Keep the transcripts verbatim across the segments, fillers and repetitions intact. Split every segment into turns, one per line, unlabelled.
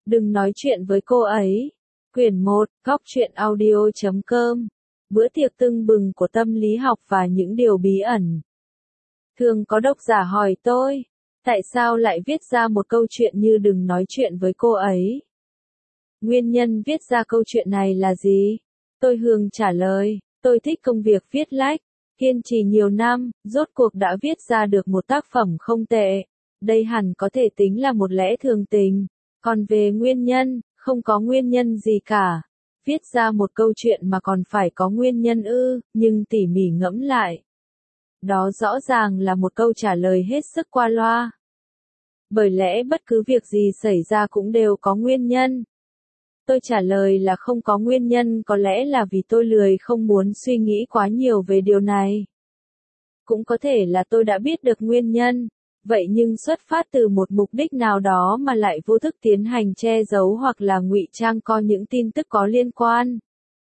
Đừng nói chuyện với cô ấy. Quyển một, góc truyện audio chấm com. Bữa tiệc tưng bừng của tâm lý học và những điều bí ẩn. Thường có độc giả hỏi tôi, tại sao lại viết ra một câu chuyện như đừng nói chuyện với cô ấy? Nguyên nhân viết ra câu chuyện này là gì? Tôi thường trả lời, tôi thích công việc viết lách, kiên trì nhiều năm, rốt cuộc đã viết ra được một tác phẩm không tệ. Đây hẳn có thể tính là một lẽ thường tình. Còn về nguyên nhân, không có nguyên nhân gì cả. Viết ra một câu chuyện mà còn phải có nguyên nhân ư, nhưng tỉ mỉ ngẫm lại. Đó rõ ràng là một câu trả lời hết sức qua loa. Bởi lẽ bất cứ việc gì xảy ra cũng đều có nguyên nhân. Tôi trả lời là không có nguyên nhân có lẽ là vì tôi lười không muốn suy nghĩ quá nhiều về điều này. Cũng có thể là tôi đã biết được nguyên nhân. Vậy nhưng xuất phát từ một mục đích nào đó mà lại vô thức tiến hành che giấu hoặc là ngụy trang co những tin tức có liên quan.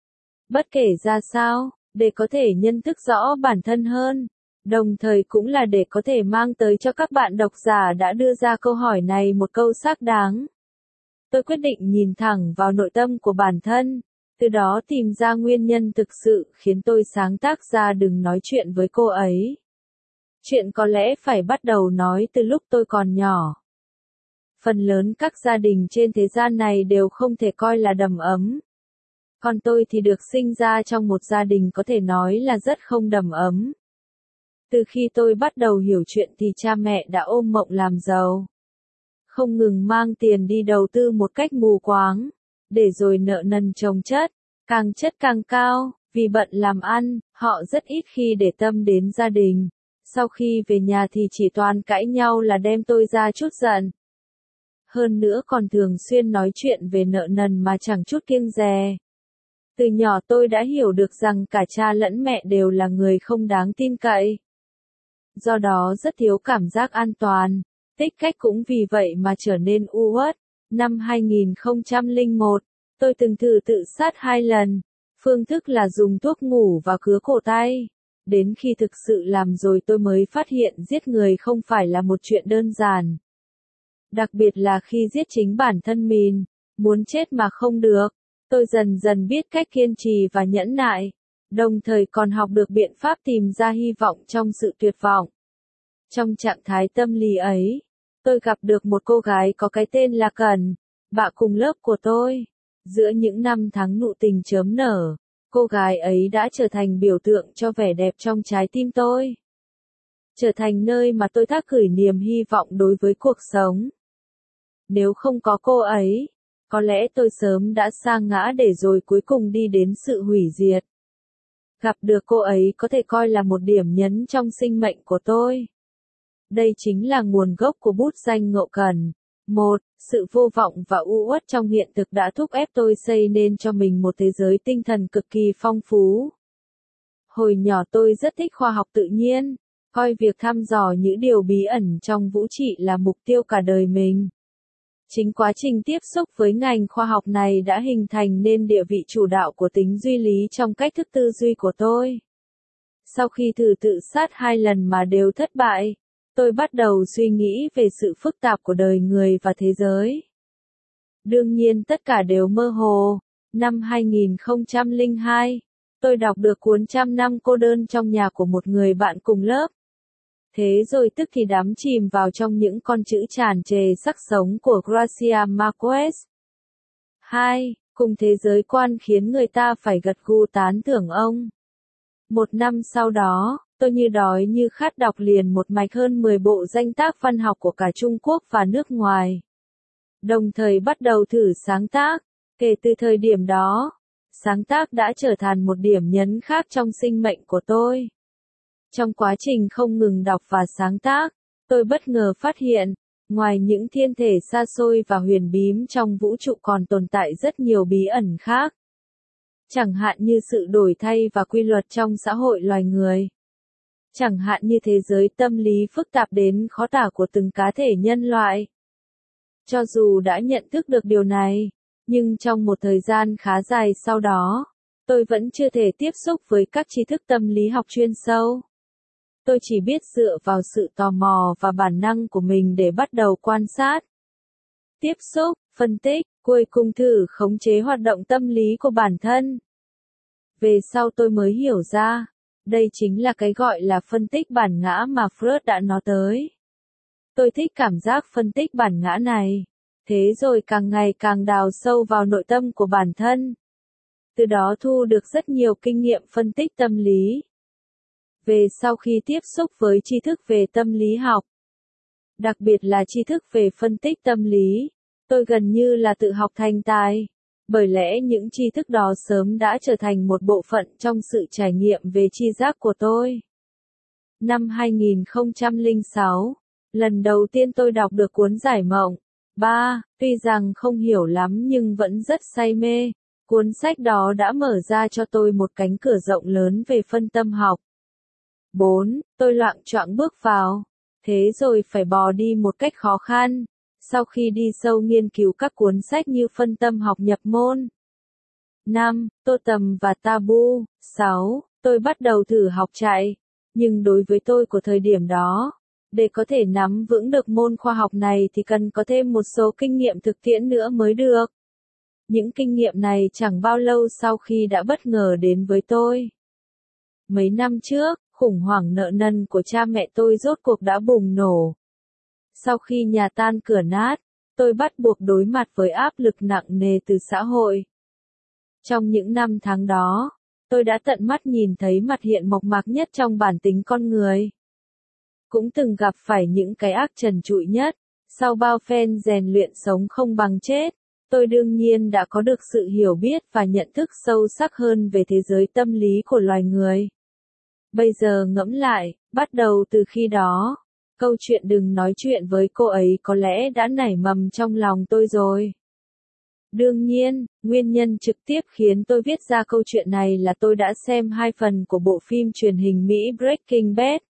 Bất kể ra sao, để có thể nhận thức rõ bản thân hơn, đồng thời cũng là để có thể mang tới cho các bạn độc giả đã đưa ra câu hỏi này một câu xác đáng. Tôi quyết định nhìn thẳng vào nội tâm của bản thân, từ đó tìm ra nguyên nhân thực sự khiến tôi sáng tác ra đừng nói chuyện với cô ấy. Chuyện có lẽ phải bắt đầu nói từ lúc tôi còn nhỏ. Phần lớn các gia đình trên thế gian này đều không thể coi là đầm ấm. Còn tôi thì được sinh ra trong một gia đình có thể nói là rất không đầm ấm. Từ khi tôi bắt đầu hiểu chuyện thì cha mẹ đã ôm mộng làm giàu. Không ngừng mang tiền đi đầu tư một cách mù quáng, để rồi nợ nần chồng chất, càng chất càng cao, vì bận làm ăn, họ rất ít khi để tâm đến gia đình. Sau khi về nhà thì chỉ toàn cãi nhau là đem tôi ra chút giận. Hơn nữa còn thường xuyên nói chuyện về nợ nần mà chẳng chút kiêng dè. Từ nhỏ tôi đã hiểu được rằng cả cha lẫn mẹ đều là người không đáng tin cậy. Do đó rất thiếu cảm giác an toàn, tính cách cũng vì vậy mà trở nên u uất. Năm hai nghìn không trăm lẻ một, tôi từng thử tự sát hai lần. Phương thức là dùng thuốc ngủ và cứa cổ tay. Đến khi thực sự làm rồi tôi mới phát hiện giết người không phải là một chuyện đơn giản. Đặc biệt là khi giết chính bản thân mình, muốn chết mà không được. Tôi dần dần biết cách kiên trì và nhẫn nại, đồng thời còn học được biện pháp tìm ra hy vọng trong sự tuyệt vọng. Trong trạng thái tâm lý ấy, tôi gặp được một cô gái có cái tên là Cần, bạn cùng lớp của tôi. Giữa những năm tháng nụ tình chớm nở, cô gái ấy đã trở thành biểu tượng cho vẻ đẹp trong trái tim tôi. Trở thành nơi mà tôi thác gửi niềm hy vọng đối với cuộc sống. Nếu không có cô ấy, có lẽ tôi sớm đã sa ngã để rồi cuối cùng đi đến sự hủy diệt. Gặp được cô ấy có thể coi là một điểm nhấn trong sinh mệnh của tôi. Đây chính là nguồn gốc của bút danh Ngộ Cần. Một, sự vô vọng và u uất trong hiện thực đã thúc ép tôi xây nên cho mình một thế giới tinh thần cực kỳ phong phú. Hồi nhỏ tôi rất thích khoa học tự nhiên, coi việc thăm dò những điều bí ẩn trong vũ trụ là mục tiêu cả đời mình. Chính quá trình tiếp xúc với ngành khoa học này đã hình thành nên địa vị chủ đạo của tính duy lý trong cách thức tư duy của tôi. Sau khi thử tự sát hai lần mà đều thất bại, tôi bắt đầu suy nghĩ về sự phức tạp của đời người và thế giới. Đương nhiên tất cả đều mơ hồ. Năm hai nghìn không trăm lẻ hai, tôi đọc được cuốn Trăm năm cô đơn trong nhà của một người bạn cùng lớp. Thế rồi tức thì đắm chìm vào trong những con chữ tràn trề sắc sống của Garcia Marquez. hai. Cùng thế giới quan khiến người ta phải gật gù tán thưởng ông. Một năm sau đó, tôi như đói như khát đọc liền một mạch hơn mười bộ danh tác văn học của cả Trung Quốc và nước ngoài. Đồng thời bắt đầu thử sáng tác. Kể từ thời điểm đó, sáng tác đã trở thành một điểm nhấn khác trong sinh mệnh của tôi. Trong quá trình không ngừng đọc và sáng tác, tôi bất ngờ phát hiện, ngoài những thiên thể xa xôi và huyền bí trong vũ trụ còn tồn tại rất nhiều bí ẩn khác. Chẳng hạn như sự đổi thay và quy luật trong xã hội loài người. Chẳng hạn như thế giới tâm lý phức tạp đến khó tả của từng cá thể nhân loại. Cho dù đã nhận thức được điều này, nhưng trong một thời gian khá dài sau đó, tôi vẫn chưa thể tiếp xúc với các tri thức tâm lý học chuyên sâu. Tôi chỉ biết dựa vào sự tò mò và bản năng của mình để bắt đầu quan sát, tiếp xúc, phân tích, cuối cùng thử khống chế hoạt động tâm lý của bản thân. Về sau tôi mới hiểu ra, đây chính là cái gọi là phân tích bản ngã mà Freud đã nói tới. Tôi thích cảm giác phân tích bản ngã này, thế rồi càng ngày càng đào sâu vào nội tâm của bản thân. Từ đó thu được rất nhiều kinh nghiệm phân tích tâm lý. Về sau khi tiếp xúc với tri thức về tâm lý học, đặc biệt là tri thức về phân tích tâm lý, tôi gần như là tự học thành tài, bởi lẽ những tri thức đó sớm đã trở thành một bộ phận trong sự trải nghiệm về tri giác của tôi. Năm hai nghìn không trăm lẻ sáu, lần đầu tiên tôi đọc được cuốn Giải Mộng. ba. Tuy rằng không hiểu lắm nhưng vẫn rất say mê, cuốn sách đó đã mở ra cho tôi một cánh cửa rộng lớn về phân tâm học. bốn. Tôi loạng choạng bước vào, thế rồi phải bò đi một cách khó khăn, sau khi đi sâu nghiên cứu các cuốn sách như phân tâm học nhập môn. năm. Tô Tầm và Tabu. sáu. Tôi bắt đầu thử học chạy, nhưng đối với tôi của thời điểm đó, để có thể nắm vững được môn khoa học này thì cần có thêm một số kinh nghiệm thực tiễn nữa mới được. Những kinh nghiệm này chẳng bao lâu sau khi đã bất ngờ đến với tôi. Mấy năm trước, khủng hoảng nợ nần của cha mẹ tôi rốt cuộc đã bùng nổ. Sau khi nhà tan cửa nát, tôi bắt buộc đối mặt với áp lực nặng nề từ xã hội. Trong những năm tháng đó, tôi đã tận mắt nhìn thấy mặt hiện mộc mạc nhất trong bản tính con người. Cũng từng gặp phải những cái ác trần trụi nhất, sau bao phen rèn luyện sống không bằng chết, tôi đương nhiên đã có được sự hiểu biết và nhận thức sâu sắc hơn về thế giới tâm lý của loài người. Bây giờ ngẫm lại, bắt đầu từ khi đó, câu chuyện đừng nói chuyện với cô ấy có lẽ đã nảy mầm trong lòng tôi rồi. Đương nhiên, nguyên nhân trực tiếp khiến tôi viết ra câu chuyện này là tôi đã xem hai phần của bộ phim truyền hình Mỹ Breaking Bad.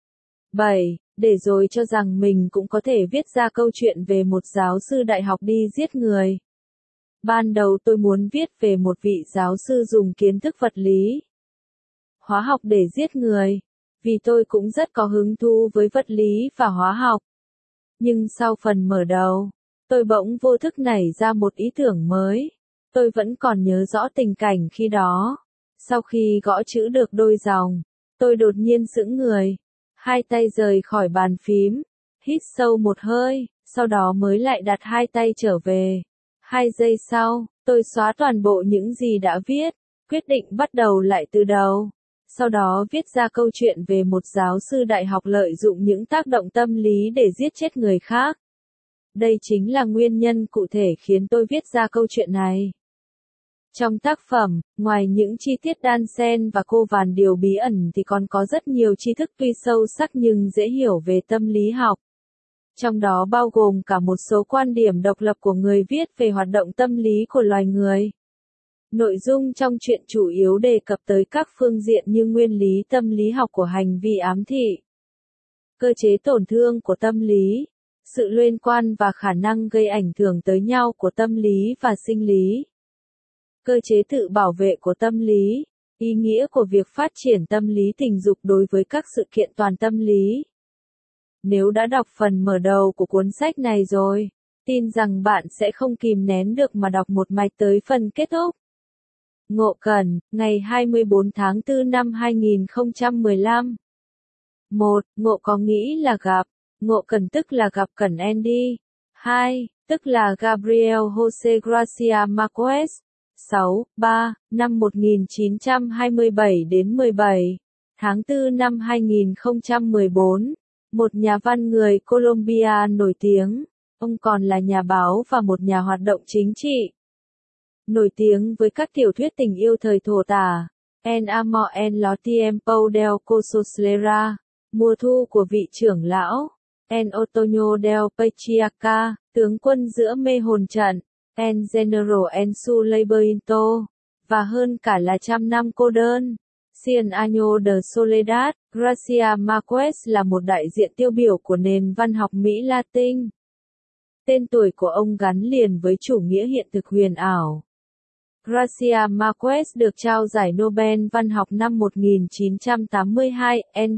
bảy. Để rồi cho rằng mình cũng có thể viết ra câu chuyện về một giáo sư đại học đi giết người. Ban đầu tôi muốn viết về một vị giáo sư dùng kiến thức vật lý, hóa học để giết người, vì tôi cũng rất có hứng thú với vật lý và hóa học. Nhưng sau phần mở đầu, tôi bỗng vô thức nảy ra một ý tưởng mới. Tôi vẫn còn nhớ rõ tình cảnh khi đó. Sau khi gõ chữ được đôi dòng, tôi đột nhiên sững người, hai tay rời khỏi bàn phím, hít sâu một hơi, sau đó mới lại đặt hai tay trở về. Hai giây sau, tôi xóa toàn bộ những gì đã viết, quyết định bắt đầu lại từ đầu. Sau đó viết ra câu chuyện về một giáo sư đại học lợi dụng những tác động tâm lý để giết chết người khác. Đây chính là nguyên nhân cụ thể khiến tôi viết ra câu chuyện này. Trong tác phẩm, ngoài những chi tiết đan xen và cô vàn điều bí ẩn thì còn có rất nhiều tri thức tuy sâu sắc nhưng dễ hiểu về tâm lý học. Trong đó bao gồm cả một số quan điểm độc lập của người viết về hoạt động tâm lý của loài người. Nội dung trong truyện chủ yếu đề cập tới các phương diện như nguyên lý tâm lý học của hành vi ám thị, cơ chế tổn thương của tâm lý, sự liên quan và khả năng gây ảnh hưởng tới nhau của tâm lý và sinh lý, cơ chế tự bảo vệ của tâm lý, ý nghĩa của việc phát triển tâm lý tình dục đối với các sự kiện toàn tâm lý. Nếu đã đọc phần mở đầu của cuốn sách này rồi, tin rằng bạn sẽ không kìm nén được mà đọc một mạch tới phần kết thúc. Ngộ Cần, ngày hai mươi bốn tháng tư năm hai nghìn không trăm mười lăm. một. Ngộ có nghĩ là gặp. Ngộ Cần tức là gặp Cần Andy. hai. Tức là Gabriel José Garcia Marquez. sáu. ba. Năm một nghìn chín trăm hai mươi bảy đến mười bảy. Tháng tư năm hai nghìn không trăm mười bốn. Một nhà văn người Colombia nổi tiếng. Ông còn là nhà báo và một nhà hoạt động chính trị. Nổi tiếng với các tiểu thuyết tình yêu thời thổ tả, En Amor en lo tiempo del Cososlera, mùa thu của vị trưởng lão, En Otoño del Patriarca, tướng quân giữa mê hồn trận, En General en su Laberinto, và hơn cả là trăm năm cô đơn, Cien años de soledad. Garcia Marquez là một đại diện tiêu biểu của nền văn học Mỹ Latin. Tên tuổi của ông gắn liền với chủ nghĩa hiện thực huyền ảo. Garcia Marquez được trao giải Nobel văn học năm một nghìn chín trăm tám mươi hai, N D.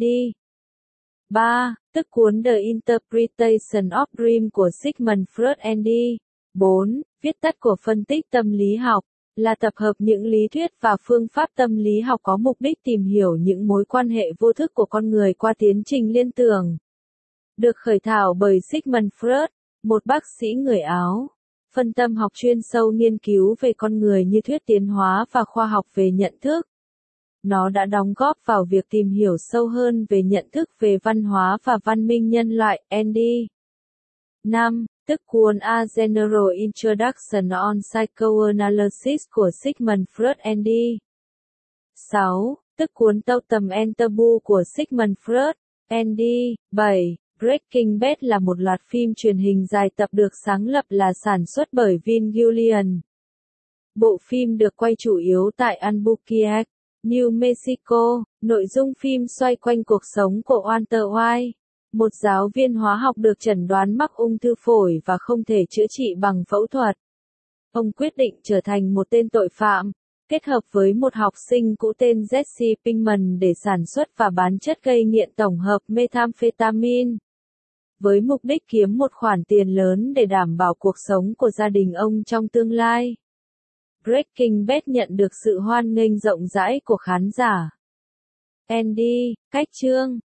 ba. Tức cuốn The Interpretation of Dream của Sigmund Freud N D. bốn. Viết tắt của phân tích tâm lý học là tập hợp những lý thuyết và phương pháp tâm lý học có mục đích tìm hiểu những mối quan hệ vô thức của con người qua tiến trình liên tưởng. Được khởi thảo bởi Sigmund Freud, một bác sĩ người Áo. Phân tâm học chuyên sâu nghiên cứu về con người như thuyết tiến hóa và khoa học về nhận thức. Nó đã đóng góp vào việc tìm hiểu sâu hơn về nhận thức về văn hóa và văn minh nhân loại, en đê. năm. Tức cuốn A General Introduction on Psychoanalysis của Sigmund Freud en đê. sáu. Tức cuốn Totem and Taboo của Sigmund Freud, en đê. bảy. Breaking Bad là một loạt phim truyền hình dài tập được sáng lập là sản xuất bởi Vince Gilligan. Bộ phim được quay chủ yếu tại Albuquerque, New Mexico. Nội dung phim xoay quanh cuộc sống của Walter White, một giáo viên hóa học được chẩn đoán mắc ung thư phổi và không thể chữa trị bằng phẫu thuật. Ông quyết định trở thành một tên tội phạm, kết hợp với một học sinh cũ tên Jesse Pinkman để sản xuất và bán chất gây nghiện tổng hợp methamphetamine, với mục đích kiếm một khoản tiền lớn để đảm bảo cuộc sống của gia đình ông trong tương lai. Breaking Bad nhận được sự hoan nghênh rộng rãi của khán giả. en đê, cách chương